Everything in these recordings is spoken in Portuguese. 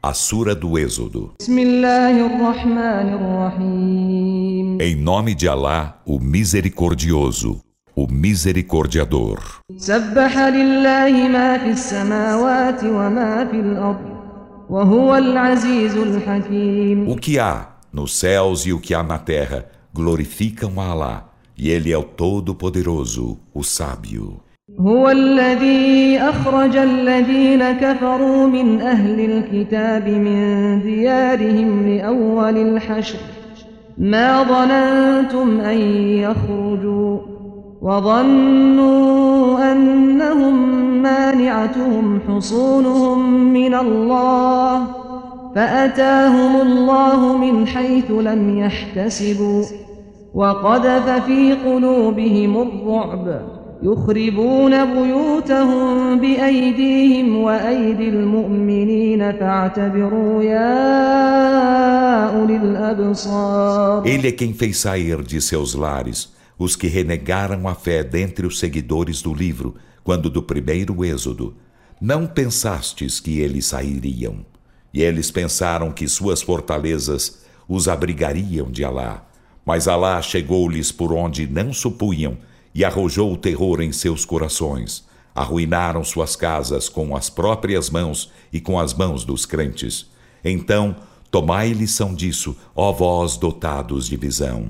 A Sura do Êxodo. بسم الله الرحمن الرحيم. Em nome de Alá, o Misericordioso, o Misericordiador. سبح لله ما في السماوات وما في الأرض وهو العزيز الحكيم. O que há nos céus e o que há na terra glorificam a Alá, e Ele é o Todo-Poderoso, o Sábio. هو الذي أخرج الذين كفروا من أهل الكتاب من ديارهم لأول الحشر ما ظننتم أن يخرجوا وظنوا أنهم مانعتهم حصونهم من الله فأتاهم الله من حيث لم يحتسبوا وقذف في قلوبهم الرعب يخربون بيوتهم بأيديهم وأيدي المؤمنين فاعتبروا يا أولي الأبصار. Ele é quem fez sair de seus lares os que renegaram a fé dentre os seguidores do livro, quando do primeiro êxodo. Não pensastes que eles sairiam. E eles pensaram que suas fortalezas os abrigariam de Alá. Mas Alá chegou-lhes por onde não supunham e arrojou o terror em seus corações. Arruinaram suas casas com as próprias mãos e com as mãos dos crentes. Então, tomai lição disso, ó vós dotados de visão.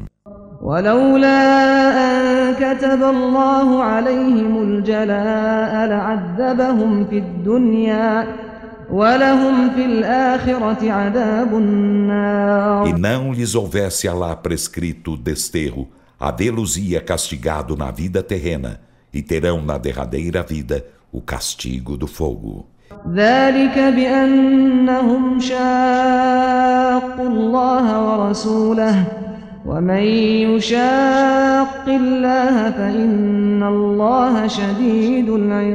ولولا أن كتب الله عليهم الجلاء لعذبهم في الدنيا ولهم في الآخرة عذاب النار. E não lhes houvesse Alá prescrito o desterro, havê-los-ia castigado na vida terrena, e terão na derradeira vida o castigo do fogo. ذلك بأنهم شاقوا الله ورسوله ومن يشاق الله فإن الله شديد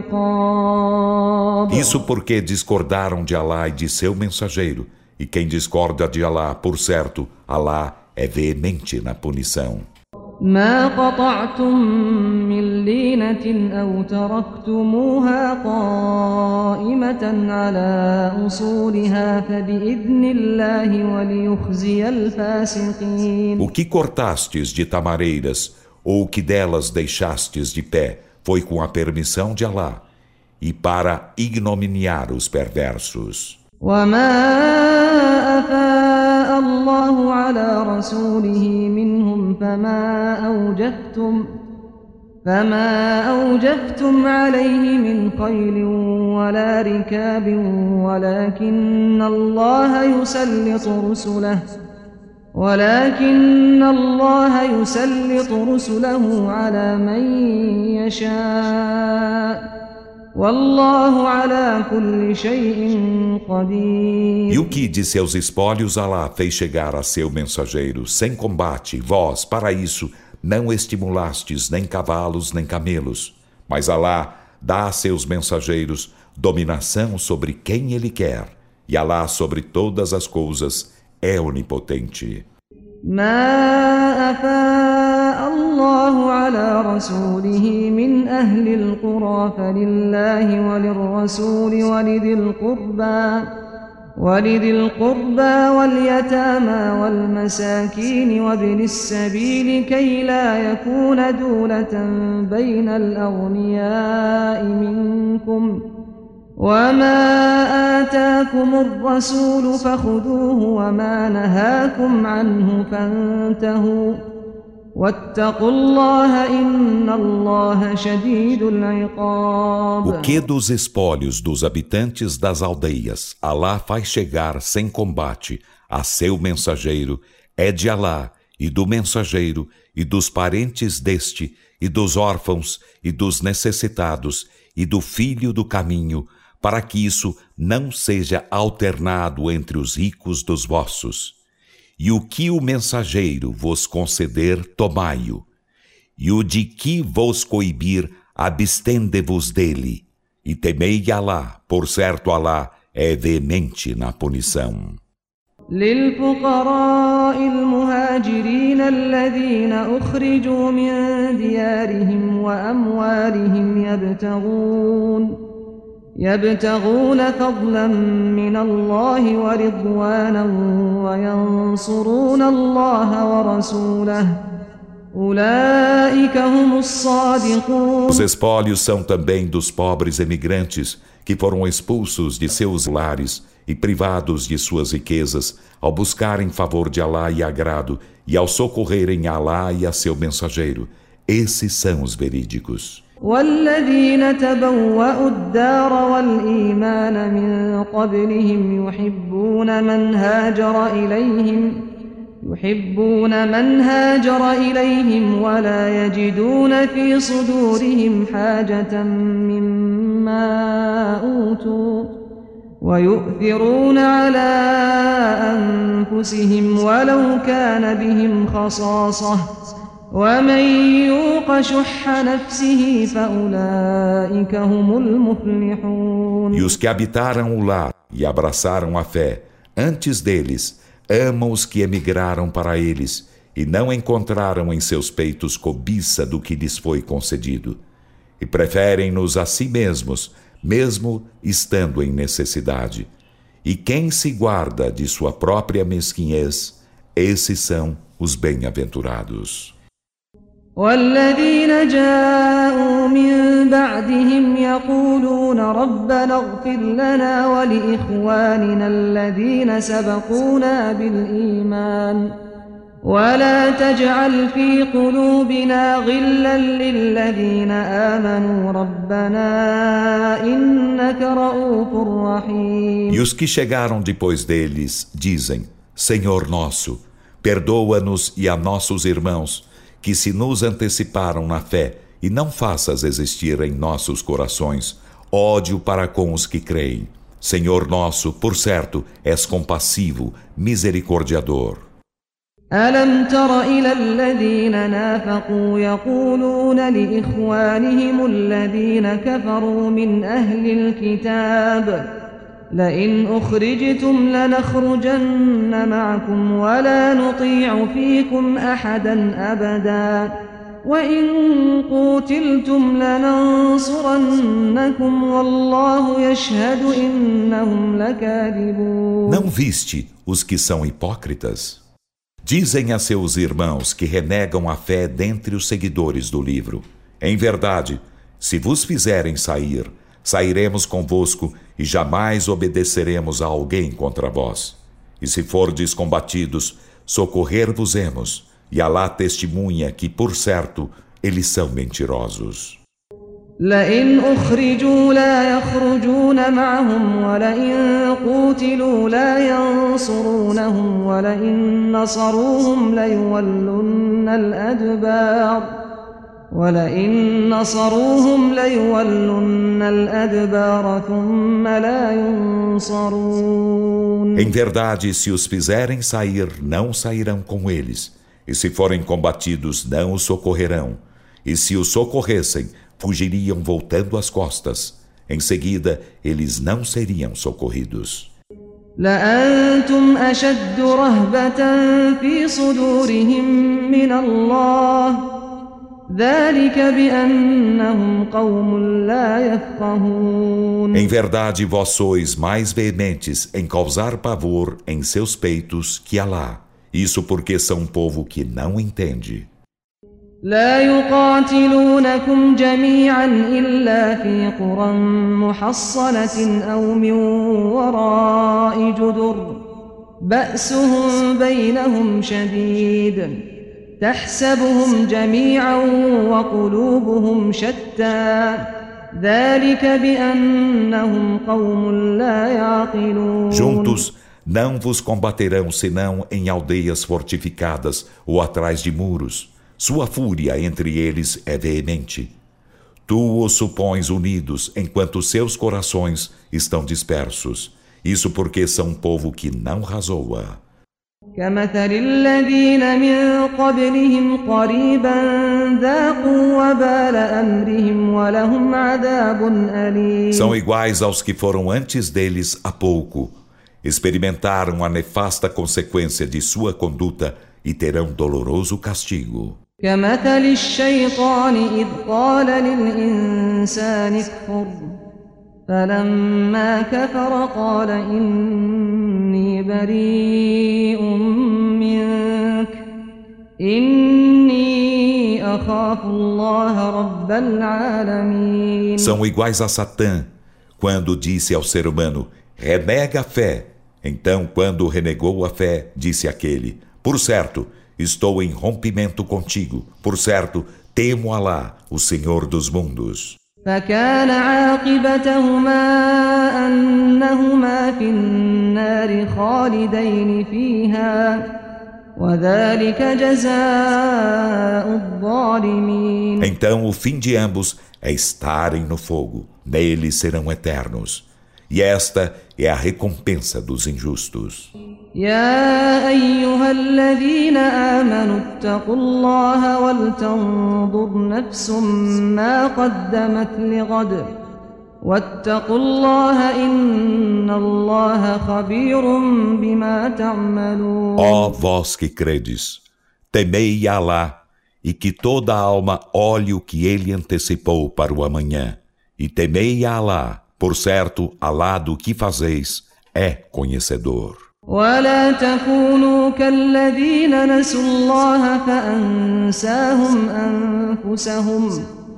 العقاب. Isso porque discordaram de Alá e de seu mensageiro, e quem discorda de Alá, por certo, Alá é veemente na punição. ما قطعتم من لينة أو تركتموها قائمة على أصولها فبإذن الله وليخزي الفاسقين. O que cortastes de tamareiras, ou o que delas deixastes de pé, foi com a permissão de Alá, e para ignominiar os perversos. وما أفاء الله على رسوله منهم فما أوجفتم عليه من خيل ولا ركاب ولكن الله يسلط رسله على من يشاء والله على كل شيء قدير. E o que de seus espólios Alá fez chegar a seu mensageiro sem combate, vós, para isso, não estimulastes nem cavalos nem camelos. Mas Alá dá a seus mensageiros dominação sobre quem Ele quer, e Alá sobre todas as coisas é onipotente. ما أفاء الله على رسوله من أهل القرى فلله وللرسول ولذي القربى واليتامى والمساكين وابن السبيل كي لا يكون دولة بين الأغنياء منكم وما آتاكم الرسول فخذوه وما نهاكم عنه فانتهوا واتقوا الله إن الله شديد العقاب. O que dos espólios dos habitantes das aldeias Alá faz chegar sem combate a seu mensageiro é de Alá e do mensageiro e dos parentes deste e dos órfãos e dos necessitados e do filho do caminho, para que isso não seja alternado entre os ricos dos vossos. E o que o mensageiro vos conceder, tomai-o. E o de que vos coibir, abstende-vos dele. E temei Alá, por certo Alá é veemente na punição. للفقراء المهاجرين الذين أخرجوا من ديارهم وأموالهم يبتغون فضلا من الله ورضوانا وينصرون الله ورسوله أولئك هم الصادقون. Os espólios são também dos pobres emigrantes que foram expulsos de seus lares e privados de suas riquezas ao buscarem favor de Alá e agrado e ao socorrerem a Alá e a seu mensageiro. Esses são os verídicos. والذين تبوأوا الدار والإيمان من قبلهم يحبون من هاجر إليهم ولا يجدون في صدورهم حاجة مما أوتوا ويؤثرون على أنفسهم ولو كان بهم خصاصة ومن يوق شح نفسه فأولئك هم المفلحون. E os que habitaram o lar e abraçaram a fé antes deles amam os que emigraram para eles e não encontraram em seus peitos cobiça do que lhes foi concedido e preferem-nos a si mesmos, mesmo estando em necessidade. E quem se guarda de sua própria mesquinhez, esses são os bem-aventurados. والذين جاءوا من بعدهم يقولون ربنا اغفر لنا ولإخواننا الذين سبقونا بالإيمان ولا تجعل في قلوبنا غلا للذين آمنوا ربنا إنك رؤوف رحيم. E os que chegaram depois deles dizem: Senhor nosso, perdoa-nos e a nossos irmãos que se nos anteciparam na fé, e não faças existir em nossos corações ódio para com os que creem. Senhor nosso, por certo, és compassivo, misericordiador. ألم تر إلى الذين نافقوا يقولون لإخوانهم الذين كفروا من أهل الكتاب لئن أخرجتم لنخرجن معكم ولا نطيع فيكم أحدا أبدا وإن قوتلتم لننصرنكم والله يشهد إنهم لكاذبون. Não viste os que são hipócritas? Dizem a seus irmãos que renegam a fé dentre os seguidores do livro: Em verdade, se vos fizerem sair, sairemos convosco e jamais obedeceremos a alguém contra vós. E se fordes combatidos, socorrer-vos-emos, e Alá testemunha que, por certo, eles são mentirosos. لئن أخرجوا لا يخرجون معهم ولئن قوتلوا لا ينصرونهم ولئن نصروهم ليولن الأدبار ثم لا ينصرون. Em verdade, se os fizerem sair, não sairão com eles. E se forem combatidos, não os socorrerão. E se os socorressem, fugiriam voltando as costas. Em seguida, eles não seriam socorridos. لأنتم أشد رهبة في صدورهم من الله ذلك بأنهم قوم لا يفقهون. Em verdade, vós sois mais veementes em causar pavor em seus peitos que Alá. Isso porque são um povo que não entende. لا يقاتلونكم جميعا إلا في قرى محصنة أو من وراء جدر بأسهم بينهم شديد تحسبهم جميعا وقلوبهم شتى ذلك بأنهم قوم لا يعقلون. Juntos não vos combaterão senão em aldeias fortificadas ou atrás de muros. Sua fúria entre eles é veemente. Tu os supões unidos, enquanto seus corações estão dispersos. Isso porque são um povo que não razoa. كمثل الذين من قبلهم قريبا ذاقوا وبال أمرهم ولهم عذاب أليم. São iguais aos que foram antes deles há pouco. Experimentaram a nefasta consequência de sua conduta e terão doloroso castigo. كمثل الشيطان إذ قال للإنسان اكفر فلما كفر قال إني بريء منك إني أخاف الله رب العالمين. São iguais a Satã, quando disse ao ser humano, renega a fé. Então, quando renegou a fé, disse aquele, por certo, estou em rompimento contigo. Por certo, temo Alá, o Senhor dos mundos. فكان عاقبتهما أنهما في النار خالدين فيها وذلك جزاء الظالمين. Então o fim de ambos é estarem no fogo, nele serão eternos. E esta é a recompensa dos injustos. يا أيها الذين آمنوا اتقوا الله ولتنظر نفس ما قدمت لغد واتقوا الله إن الله خبير بما تعملون. Ó vós que credes, temei Alá, e que toda alma olhe o que ele antecipou para o amanhã. E temei Alá, por certo, Alá do que fazeis é conhecedor. ولا تكونوا كالذين نسوا الله فأنساهم أنفسهم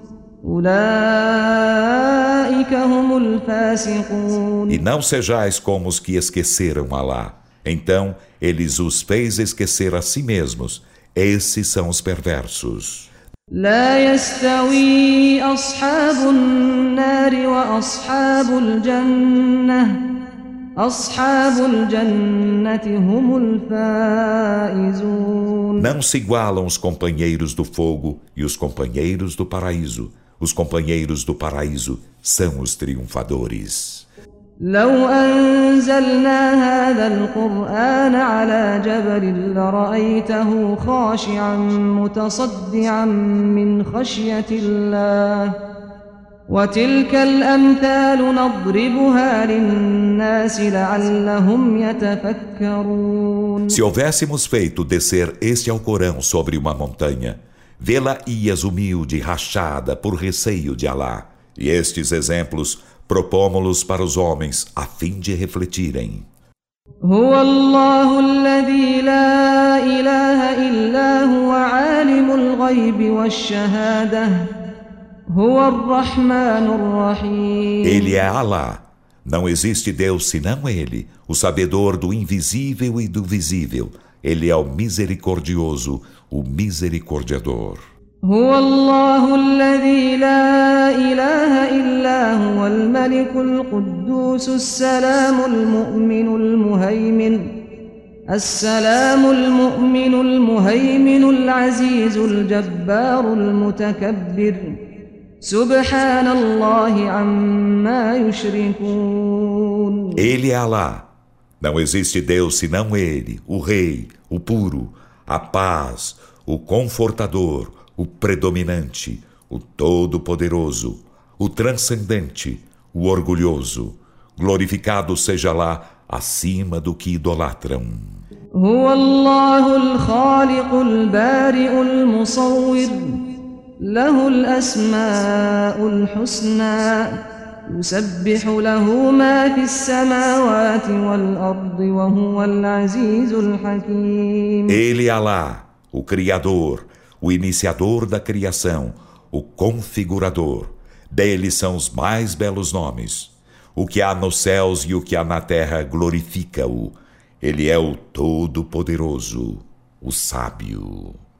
أولئك هم الفاسقون. E não sejais como os que esqueceram Alá. Então eles os fez esquecer a si mesmos. Esses são os perversos. لا يستوي أصحاب النار وأصحاب الجنة أصحاب الجنة هم الفائزون. Não se igualam os companheiros do fogo e os companheiros do paraíso. Os companheiros do paraíso são os triunfadores. لو أنزلنا هذا القرآن على جبل لرأيته خاشعا متصدعا من خشية الله وتلك الأمثال نضربها للناس لعلهم يتفكرون. Se houvéssemos feito descer este Alcorão sobre uma montanha, vê-la-ias humilde e rachada por receio de Alá. E estes exemplos propomos-los para os homens a fim de refletirem. هو الله الذي لا إله إلا هو عالم الغيب والشهادة هو الرحمن الرحيم. Ele é Alá. Não existe Deus senão Ele, o sabedor do invisível e do visível. Ele é o misericordioso, o misericordiador. هو الله الذي لا إله إلا هو الملك القدوس السلام المؤمن العزيز الجبار المتكبر سبحان الله عما يشركون. Ele é Alá. Não existe Deus senão Ele, o Rei, o puro, a paz, o confortador, o predominante, o todo-poderoso, o transcendente, o orgulhoso. Glorificado seja lá acima do que idolatram. هو الله الخالق البارئ المصور له الأسماء الحسنى يسبح له ما في السماوات والأرض وهو العزيز الحكيم. Ele é Alá, o Criador, o iniciador da criação, o configurador. Dele são os mais belos nomes. O que há nos céus e o que há na terra glorifica-o. Ele é o Todo-Poderoso, o Sábio.